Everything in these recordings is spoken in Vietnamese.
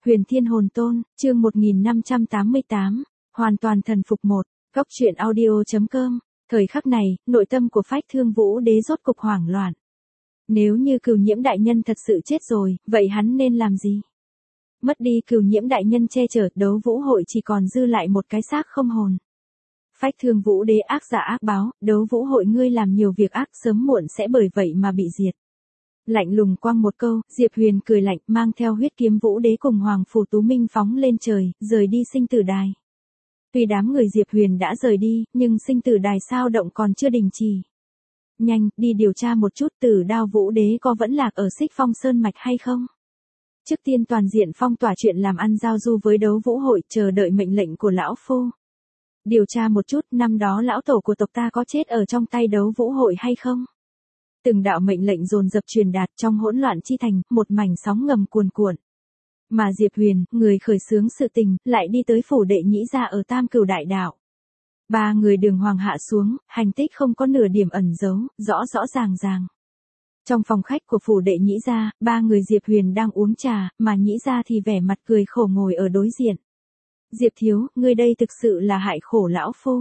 Huyền Thiên Hồn Tôn, chương 1588, hoàn toàn thần phục 1, góc truyện audio.com. Thời khắc này, nội tâm của Phách Thương Vũ Đế rốt cục hoảng loạn. Nếu như Cửu Nhiễm đại nhân thật sự chết rồi, vậy hắn nên làm gì? Mất đi Cửu Nhiễm đại nhân che chở, đấu vũ hội chỉ còn dư lại một cái xác không hồn. Phách Thương Vũ Đế ác giả ác báo, đấu vũ hội ngươi làm nhiều việc ác sớm muộn sẽ bởi vậy mà bị diệt. Lạnh lùng quăng một câu, Diệp Huyền cười lạnh, mang theo huyết kiếm Vũ Đế cùng Hoàng Phủ Tú Minh phóng lên trời, rời đi sinh tử đài. Tuy đám người Diệp Huyền đã rời đi, nhưng sinh tử đài sao động còn chưa đình chỉ. Nhanh, đi điều tra một chút Tử Đao Vũ Đế có vẫn lạc ở Xích Phong Sơn Mạch hay không. Trước tiên toàn diện phong tỏa chuyện làm ăn giao du với đấu vũ hội, chờ đợi mệnh lệnh của lão phu. Điều tra một chút năm đó lão tổ của tộc ta có chết ở trong tay đấu vũ hội hay không. Từng đạo mệnh lệnh dồn dập truyền đạt trong hỗn loạn chi thành, một mảnh sóng ngầm cuồn cuộn. Mà Diệp Huyền, người khởi xướng sự tình, lại đi tới phủ đệ nhĩ gia ở Tam Cửu Đại Đạo. Ba người đường hoàng hạ xuống, hành tích không có nửa điểm ẩn giấu, rõ rõ ràng ràng. Trong phòng khách của phủ đệ nhĩ gia, ba người Diệp Huyền đang uống trà, mà nhĩ gia thì vẻ mặt cười khổ ngồi ở đối diện. Diệp thiếu, ngươi đây thực sự là hại khổ lão phu.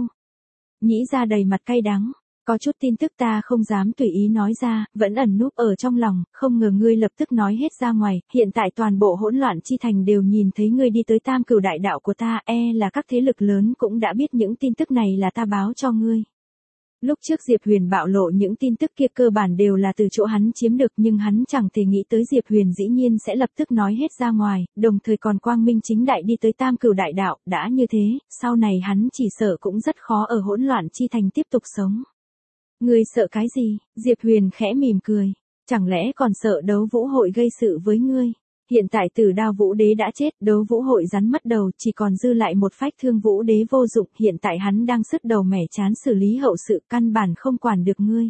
Nhĩ gia đầy mặt cay đắng. Có chút tin tức ta không dám tùy ý nói ra, vẫn ẩn núp ở trong lòng, không ngờ ngươi lập tức nói hết ra ngoài, hiện tại toàn bộ hỗn loạn chi thành đều nhìn thấy ngươi đi tới Tam Cửu Đại Đạo của ta, là các thế lực lớn cũng đã biết những tin tức này là ta báo cho ngươi. Lúc trước Diệp Huyền bạo lộ những tin tức kia cơ bản đều là từ chỗ hắn chiếm được, nhưng hắn chẳng thể nghĩ tới Diệp Huyền dĩ nhiên sẽ lập tức nói hết ra ngoài, đồng thời còn quang minh chính đại đi tới Tam Cửu Đại Đạo, đã như thế, sau này hắn chỉ sợ cũng rất khó ở hỗn loạn chi thành tiếp tục sống. Ngươi sợ cái gì? Diệp Huyền khẽ mỉm cười. Chẳng lẽ còn sợ đấu vũ hội gây sự với ngươi? Hiện tại Tử Đao Vũ Đế đã chết, đấu vũ hội rắn mất đầu, chỉ còn dư lại một Phách Thương Vũ Đế vô dụng, hiện tại hắn đang sứt đầu mẻ chán xử lý hậu sự, căn bản không quản được ngươi.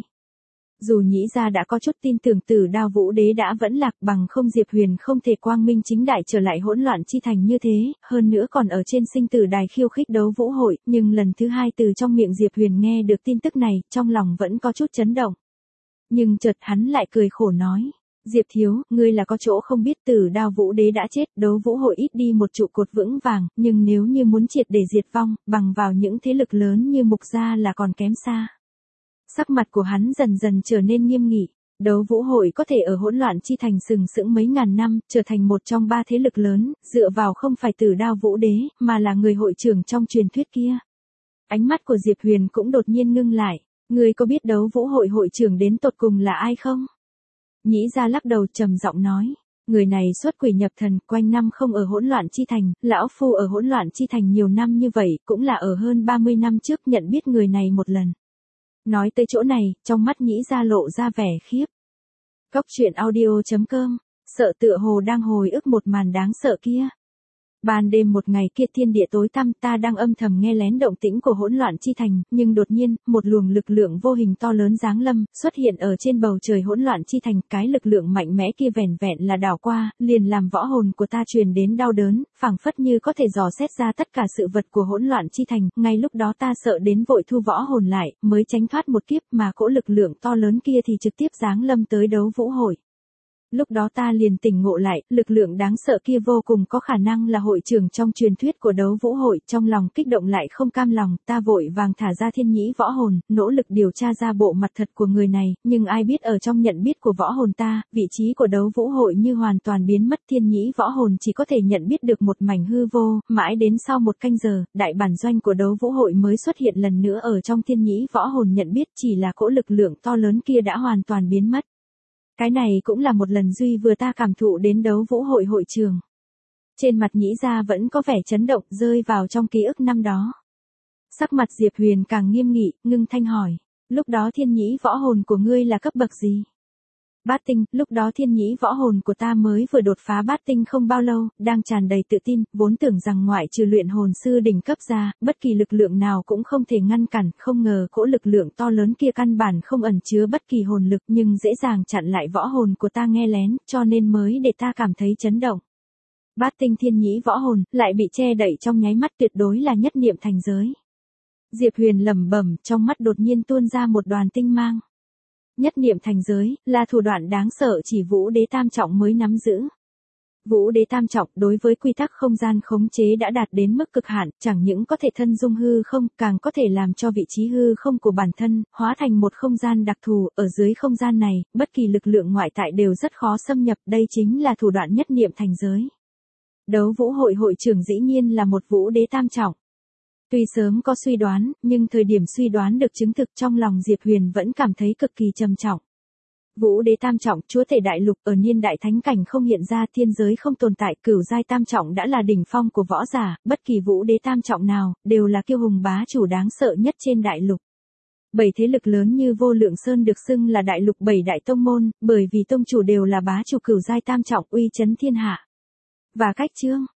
Dù nhĩ gia đã có chút tin tưởng Tử Đao Vũ Đế đã vẫn lạc, bằng không Diệp Huyền không thể quang minh chính đại trở lại hỗn loạn chi thành như thế, hơn nữa còn ở trên sinh tử đài khiêu khích đấu vũ hội, nhưng lần thứ hai từ trong miệng Diệp Huyền nghe được tin tức này, trong lòng vẫn có chút chấn động. Nhưng chợt hắn lại cười khổ nói, Diệp thiếu, ngươi là có chỗ không biết Tử Đao Vũ Đế đã chết, đấu vũ hội ít đi một trụ cột vững vàng, nhưng nếu như muốn triệt để diệt vong, bằng vào những thế lực lớn như Mục gia là còn kém xa. Sắc mặt của hắn dần dần trở nên nghiêm nghị, đấu vũ hội có thể ở hỗn loạn chi thành sừng sững mấy ngàn năm, trở thành một trong ba thế lực lớn, dựa vào không phải Tử Đao Vũ Đế, mà là người hội trưởng trong truyền thuyết kia. Ánh mắt của Diệp Huyền cũng đột nhiên ngưng lại, ngươi có biết đấu vũ hội hội trưởng đến tột cùng là ai không? Nhĩ gia lắc đầu trầm giọng nói, người này xuất quỷ nhập thần, quanh năm không ở hỗn loạn chi thành, lão phu ở hỗn loạn chi thành nhiều năm như vậy, cũng là ở hơn 30 năm trước nhận biết người này một lần. Nói tới chỗ này, trong mắt nhĩ gia lộ ra vẻ khiếp. Góc truyện audio.com, sợ tựa hồ đang hồi ức một màn đáng sợ kia. Ban đêm một ngày kia thiên địa tối tăm, ta đang âm thầm nghe lén động tĩnh của hỗn loạn chi thành, nhưng đột nhiên, một luồng lực lượng vô hình to lớn giáng lâm, xuất hiện ở trên bầu trời hỗn loạn chi thành, cái lực lượng mạnh mẽ kia vẻn vẹn là đảo qua, liền làm võ hồn của ta truyền đến đau đớn, phảng phất như có thể dò xét ra tất cả sự vật của hỗn loạn chi thành, ngay lúc đó ta sợ đến vội thu võ hồn lại, mới tránh thoát một kiếp, mà cỗ lực lượng to lớn kia thì trực tiếp giáng lâm tới đấu vũ hội. Lúc đó ta liền tỉnh ngộ lại, lực lượng đáng sợ kia vô cùng có khả năng là hội trưởng trong truyền thuyết của đấu vũ hội, trong lòng kích động lại không cam lòng, ta vội vàng thả ra thiên nhĩ võ hồn, nỗ lực điều tra ra bộ mặt thật của người này, nhưng ai biết ở trong nhận biết của võ hồn ta, vị trí của đấu vũ hội như hoàn toàn biến mất, thiên nhĩ võ hồn chỉ có thể nhận biết được một mảnh hư vô, mãi đến sau một canh giờ, đại bản doanh của đấu vũ hội mới xuất hiện lần nữa ở trong thiên nhĩ võ hồn nhận biết, chỉ là cỗ lực lượng to lớn kia đã hoàn toàn biến mất. Cái này cũng là một lần duy vừa ta cảm thụ đến đấu vũ hội hội trường. Trên mặt nhĩ gia vẫn có vẻ chấn động, rơi vào trong ký ức năm đó. Sắc mặt Diệp Huyền càng nghiêm nghị, ngưng thanh hỏi, lúc đó thiên nhĩ võ hồn của ngươi là cấp bậc gì? Bát tinh, lúc đó thiên nhĩ võ hồn của ta mới vừa đột phá bát tinh không bao lâu, đang tràn đầy tự tin, vốn tưởng rằng ngoại trừ luyện hồn sư đỉnh cấp ra, bất kỳ lực lượng nào cũng không thể ngăn cản, không ngờ cỗ lực lượng to lớn kia căn bản không ẩn chứa bất kỳ hồn lực, nhưng dễ dàng chặn lại võ hồn của ta nghe lén, cho nên mới để ta cảm thấy chấn động. Bát tinh thiên nhĩ võ hồn, lại bị che đậy trong nháy mắt, tuyệt đối là nhất niệm thành giới. Diệp Huyền lẩm bẩm, trong mắt đột nhiên tuôn ra một đoàn tinh mang. Nhất niệm thành giới, là thủ đoạn đáng sợ chỉ Vũ Đế tam trọng mới nắm giữ. Vũ đế tam trọng đối với quy tắc không gian khống chế đã đạt đến mức cực hạn, chẳng những có thể thân dung hư không, càng có thể làm cho vị trí hư không của bản thân, hóa thành một không gian đặc thù, ở dưới không gian này, bất kỳ lực lượng ngoại tại đều rất khó xâm nhập, đây chính là thủ đoạn nhất niệm thành giới. Đấu vũ hội hội trưởng dĩ nhiên là một vũ đế tam trọng. Tuy sớm có suy đoán, nhưng thời điểm suy đoán được chứng thực trong lòng Diệp Huyền vẫn cảm thấy cực kỳ trầm trọng. Vũ đế tam trọng, chúa tể đại lục, ở niên đại thánh cảnh không hiện ra, thiên giới không tồn tại, cửu giai tam trọng đã là đỉnh phong của võ giả, bất kỳ vũ đế tam trọng nào, đều là kiêu hùng bá chủ đáng sợ nhất trên đại lục. 7 thế lực lớn như Vô Lượng Sơn được xưng là đại lục 7 đại tông môn, bởi vì tông chủ đều là bá chủ cửu giai tam trọng uy chấn thiên hạ. Và cách chương